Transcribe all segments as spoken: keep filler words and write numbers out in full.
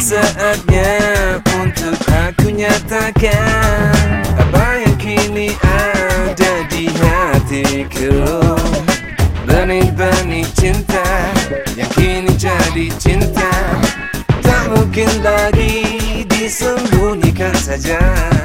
saatnya untuk aku nyatakan apa yang kini ada di hatiku. Benih-benih cinta yang kini jadi cinta, tak mungkin lagi disembunyikan saja.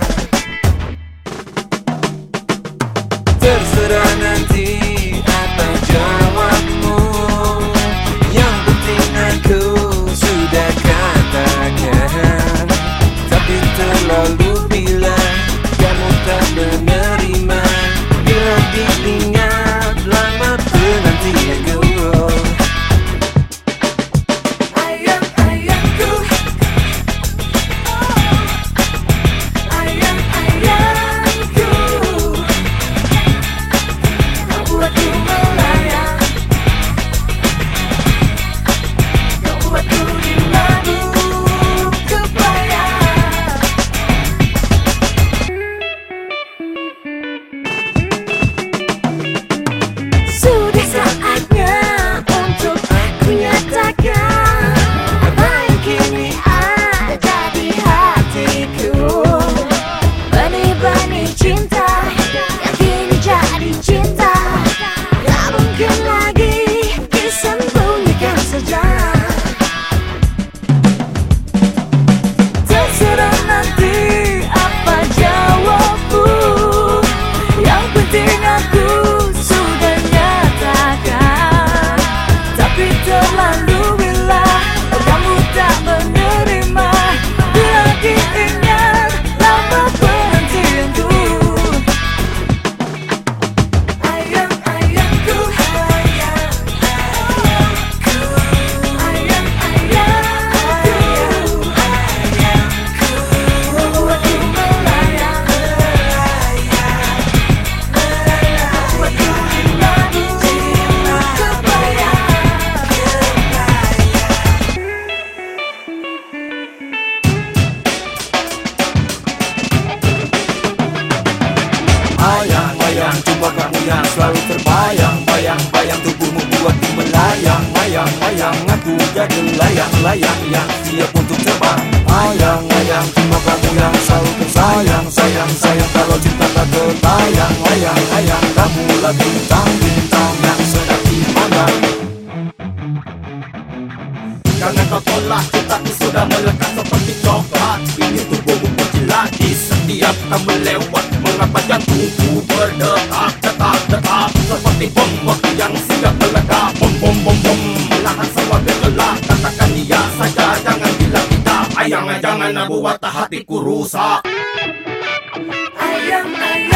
Terserah nanti apa jawabmu, yang penting aku sudah katakan. Tapi terlalu bila kamu tak menerima, bila diingat lama penantianku. Bayang, cuma kamu yang selalu terbayang. Bayang-bayang tubuhmu buatku melayang. Layang-layang aku jadi layang-layang yang siap untuk terbang. Bayang-bayang, cuma kamu yang selalu tersayang. Sayang-sayang kalau cinta tak tertayang. Layang-layang kamu lagi bintang-bintang yang sedang dipandang. Jangan kau tolak, cintaku sudah melekat seperti coklat. Ini tubuhmu berkilat di setiap kamu lewat. Mengapa jantungku berdetak, detak, detak seperti bom waktu yang siap meledak. Bom, bom, bom, bom, melahan semua gejolak. Katakan iya saja, jangan bilang tidak. Ayang, jangan buat hatiku rusak. Ayang, ayang